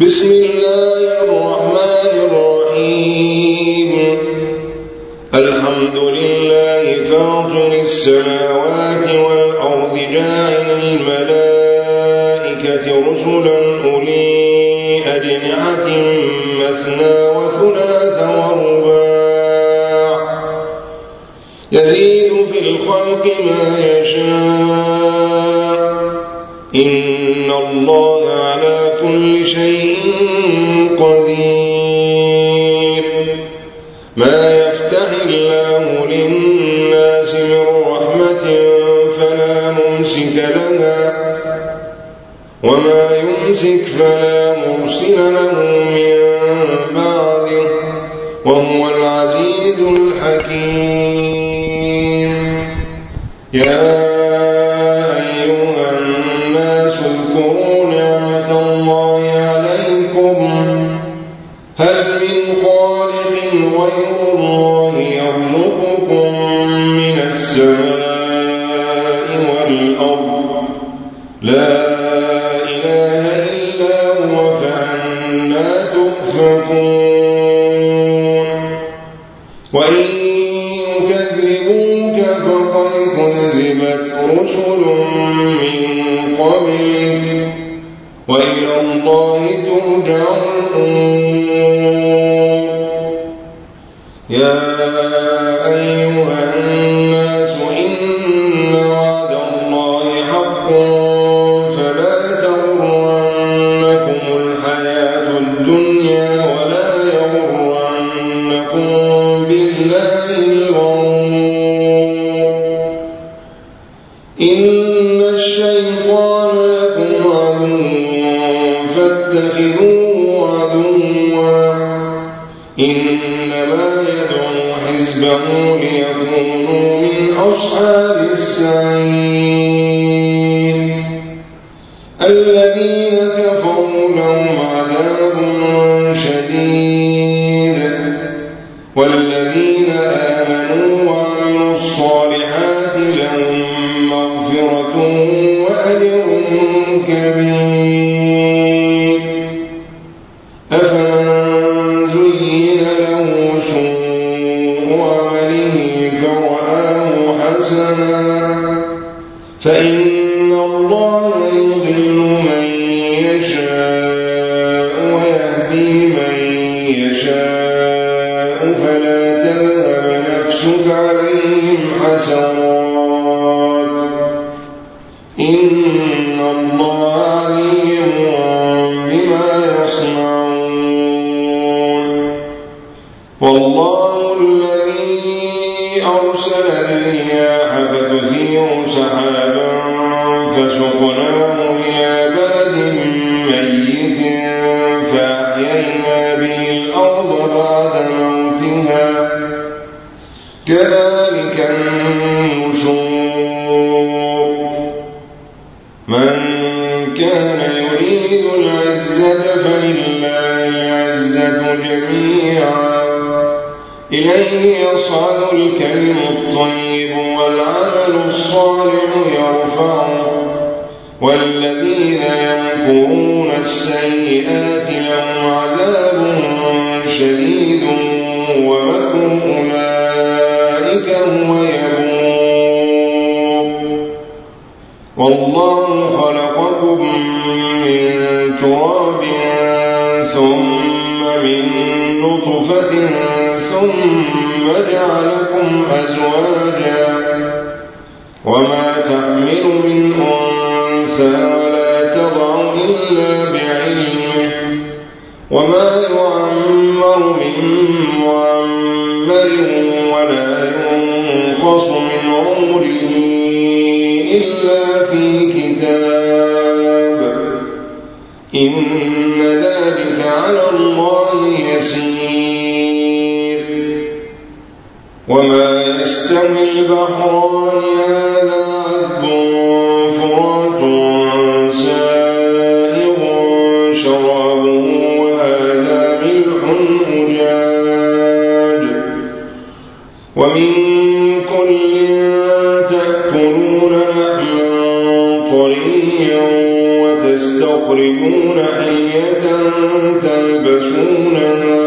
بسم الله الرحمن الرحيم. الحمد لله فاطر السماوات والأرض جاعل الملائكة رسلا أولي أجنحة مثنى وثلاث ورباع يزيد في الخلق ما يشاء إن الله على كل شيء قدير. ما يفتح الله للناس من رحمة فلا ممسك لها وما يمسك فلا مرسل له من بعده وهو العزيز الحكيم. يا أيها الناس اذكروا نعمة الله عليكم هل من خالق غير الله يرزقكم من السماء والأرض لا إله إلا هو فأنى تؤفكون. وإن يكذبوك فقد كذبت رسل من قبلك وإلى الله ترجع الأمور. يا أيها الناس إن وعد الله حق فلا تغرنكم الحياة الدنيا ولا يغرنكم بالله الغرور. إن الشيطان لكم عدو فاتخذوه عدوا إنما يدعو حزبه ليكونوا من أصحاب السعير. الذين كفروا لهم عذاب شديد والذين آمنوا وعملوا الصالحات لهم مغفرة وأجر كبير. أفمن زين له سوء عمله فرآه حسنا فإن الله يضل من يشاء ويهدي من يشاء فلا تذهب نفسك عليهم حسرات إن الله عليم بما يصنعون. والله الذي أرسل الرياح فتثير سحابا فسقناه إلى بلد ميت فأحيينا به الأرض بعد موتها كذلك النشور. من كان يريد العزة فلله العزة جميعا إليه يصعد الكلم الطيب والعمل الصالح يرفعه والذين يمكرون السيئات لهم عذاب شديد ومكر أولئك هو يبور. والله خلقكم من تراب ثم من نطفة ثم جعلكم أزواجا وما تحمل من أنثى ولا تضع إلا بعلمه وما يعمر من معمر ولا ينقص من عمره إلا في كتاب إن ذلك على الله يسير. وما يستوي البحران هذا عذب فرات سائغ شرابه وهذا ملح أجاج ومن كل تأكلون لحما طريا وتستخرجون حية تلبسونها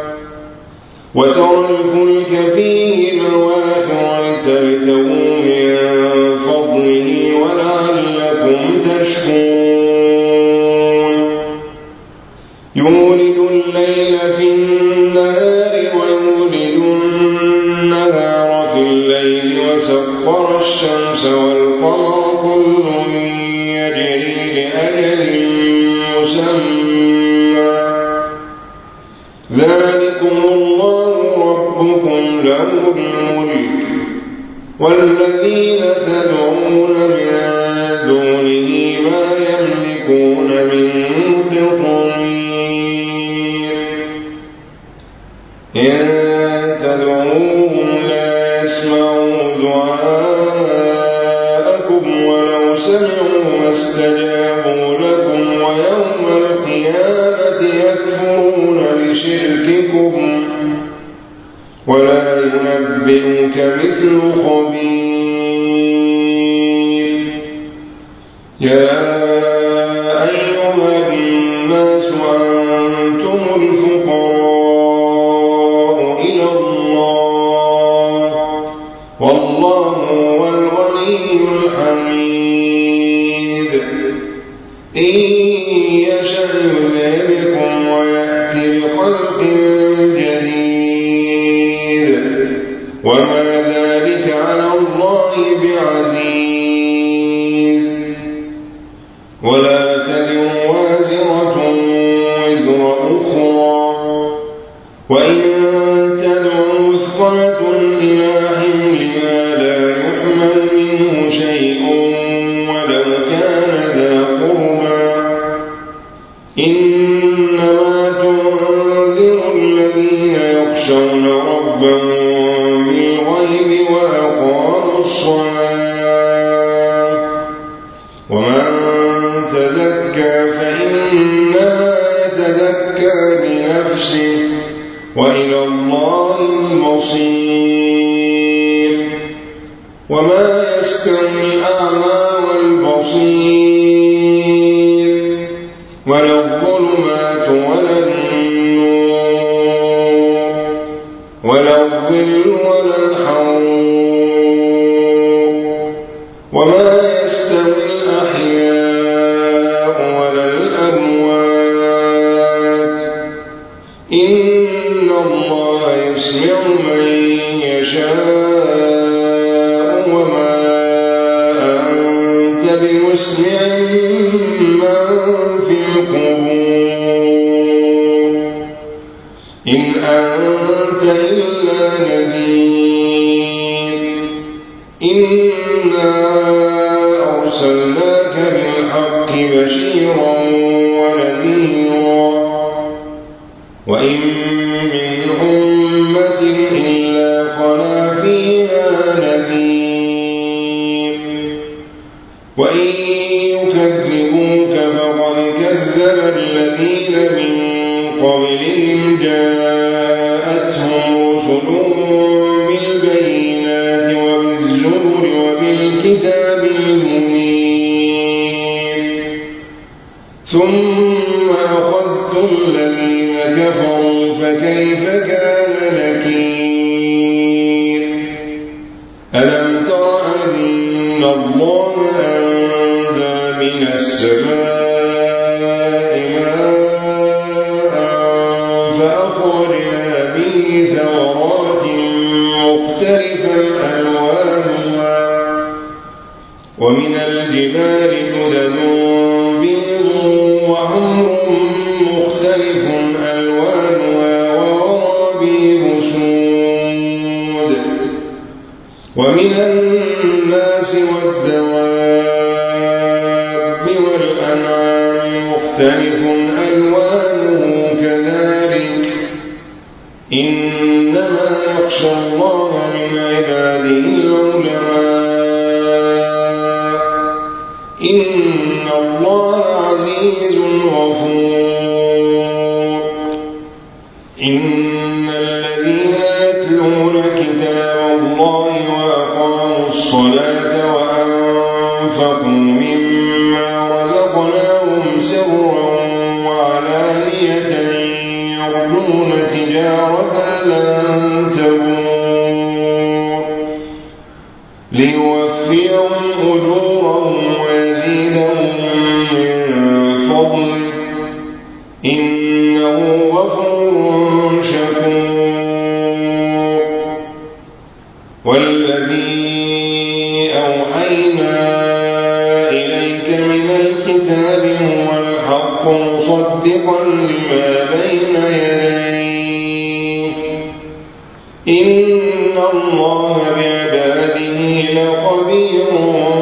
وترى الفلك فيه مواخر لتبتغوا من فضله ولعلكم تشكرون يولد الليل في النهار ويولد النهار في الليل وسخر الشمس والقمر كل يجري لأجل مسمى ذلكم الله ربكم له الملك والذين تدعون من دونه ما يملكون من قطمير إن تدعوهم لا يسمعوا دعاءكم ولو سمعوا ما استجابوا لكم ويوم القيامة يكفرون بشرككم ولا ينبئك مثل خبير يا أيها الناس أنتم الفقراء إلى الله والله هو الغني الحميد إن يشأ يذهبكم ويأتي بخلق جديد وما ذلك على الله بعزيز ولا تزر وازرة وزر أخرى وإن تدع مثقلة إلى حملها لا يحمل منه شيء ولو كان ذا قربى إنما تنذر الذين يخشون ربهم بالغيب وأقاموا الصلاة ومن تزكى فإنما يتزكى بنفسه وإلى الله المصير وما يستوي الأعمى والبصير ولا الظلمات ولا النور ولا الظل ولا الحرور وما يستوي الأحياء ولا الأموات إن الله يسمع من يشاء وما أنت بمسمع من في القبور إن أنت إلا نذير إنا أرسلناك بالحق بشيرا ونذيرا وإن من أمة إلا خلا فيها نذير وإن يكذبوك فقد كذب الذين من قبلهم جاءتهم رسلهم بالبينات وبالزبر وبالكتاب المنير ثم أخذت الذين كفروا فكيف كان نكير ألم تر أن الله أنزل من السماء ماء فأخرجنا به ثمرات مختلفا ألوانها ومن الجبال جدد بيض وحمر مختلف ألوانها وغرابيب سود ومن الناس والدواب والأنعام مختلف ألوانه كذلك إنما يخشى الله من عباده العلماء إن الله عزيز غفور إن الذين يتلون كتاب الله وأقاموا الصلاة وأنفقوا مما رزقناهم سرا وعلانية يرجون تجارة لن تبور ليوفيهم أجورهم ويزيدهم من فضله إنه غفور شكور والذي أوحينا إليك من الكتاب هو الحق مصدقا لما بين يديه إن الله بعباده لخبير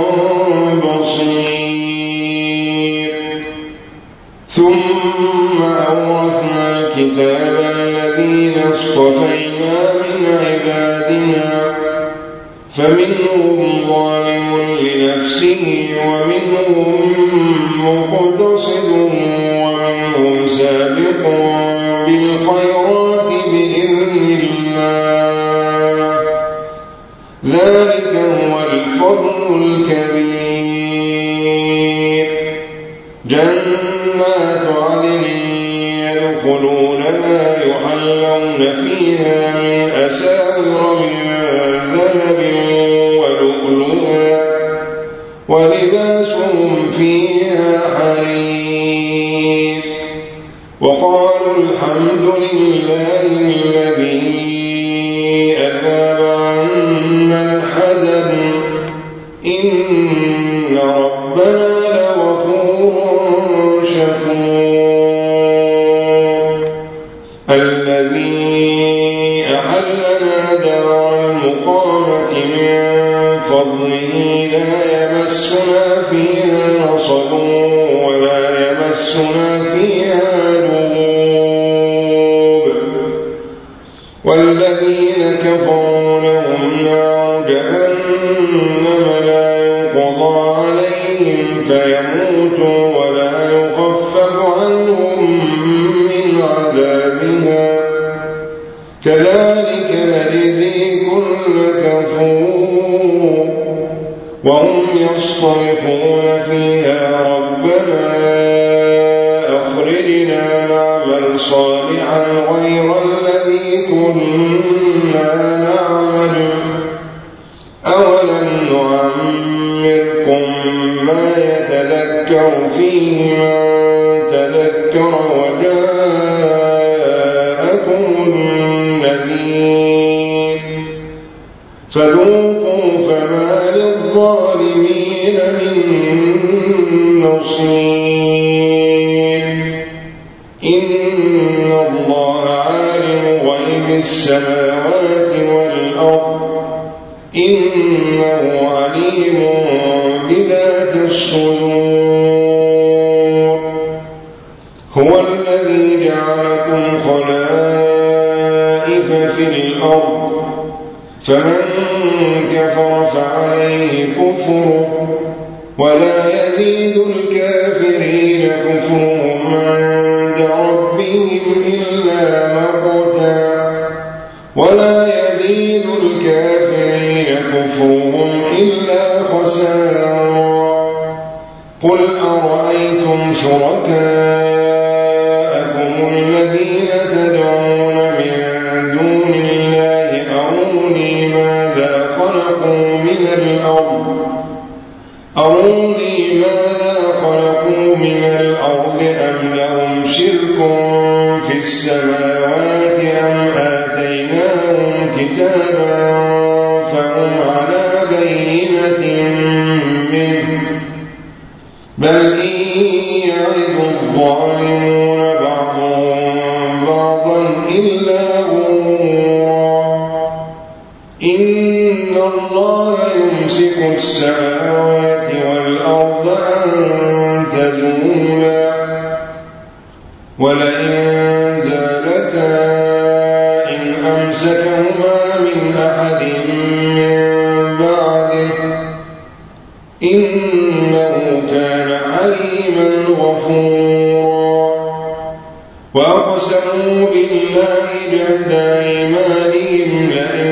بصير ثم أورثنا الكتاب الذين اصطفينا من عبادنا فمنهم ظالم لنفسه ومنهم مقتصد ومنهم سابق بالخيرات بإذن الله ذلك هو الفضل الكبير جنات عدن يدخلونها يحلون فيها من أساور من ذهب ولؤلؤا ولباسهم فيها حرير وقالوا الحمد لله الذي أذهب عنا الحزن إن ربنا لغفور شكور الذي أحلنا دار المقامة من فضله لا يمسنا فيها نصب ولا يمسنا فيها لغوب والذين كفروا لهم نار جهنم لا يقضى عليهم فيموتوا ولا يخفف عنهم من عذابها كذلك نجزي كل كفور وهم يصطرخون فيها ربنا أخرجنا نعمل صالحا غير الذي كنا نعمل أولم نعمركم ما يتذكر فيه من تذكر وجاءكم النذير فذوقوا فما للظالمين من نصير إن الله عالم غيب السماوات والأرض إنه عليم بذات الصدور هو الذي جعلكم خلائف في الأرض فمن كفر فعليه كفره ولا يزيد الكافرين كفرهم عند ربهم إلا مقتا ولا يزيد الكافرين كفرهم إلا خسارا قل أرأيتم شركاءكم الذين تدعون من دون الله أروني ماذا خلقوا من الأرض أم لهم شرك في السماوات أم آتيناهم كتابا فهم على بينة منه بل إن يعظ الظالمون بعضهم بعضا إلا غرورا إن الله يمسك السماوات والأرض أن تزولا ولئن زالتا إن أمسكهما من أحد من بعده إنه كان عليما غفورا وأقسموا بالله جهد أيمانهم لئن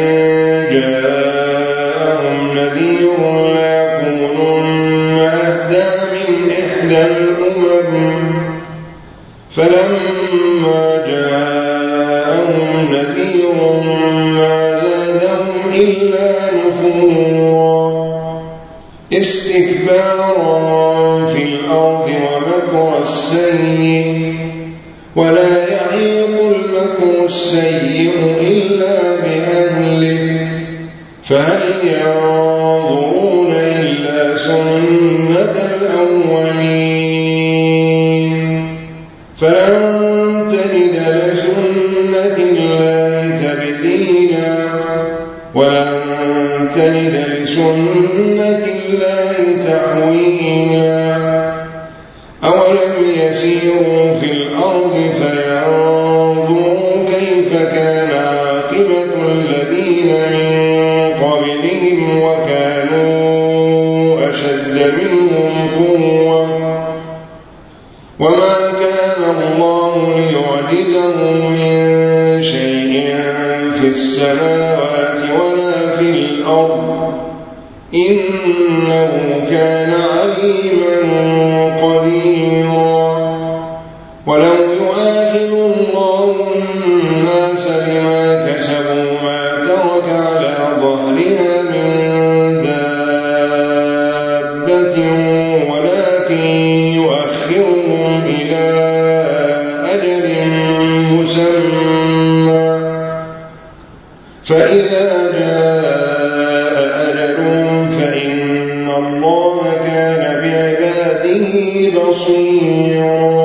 جاءهم نذير ليكونن أهدى من إحدى الأمم فلما جاءهم استكبارا في الأرض ومكر السيء ولا يحيق المكر السيء إلا بأهله فهل ينظرون إلا سنة الأولين فلن تجد لسنة الله تبديلا ولن تجد لسنة الله تحويلا أولم يسيروا في الأرض فينظروا كيف كان عاقبة الذين من قبلهم وكانوا أشد منهم قوة وما كان الله ليعجزه من شيء في السماوات ولا في الأرض إنه كان عليما قديرا ولو يؤاخذ الله الناس بما كسبوا ما ترك على ظهرها من دابة ولكن يؤخرهم إلى أجل مسمى فإذا جاء أجلهم فإن الله كان بعباده بصيرا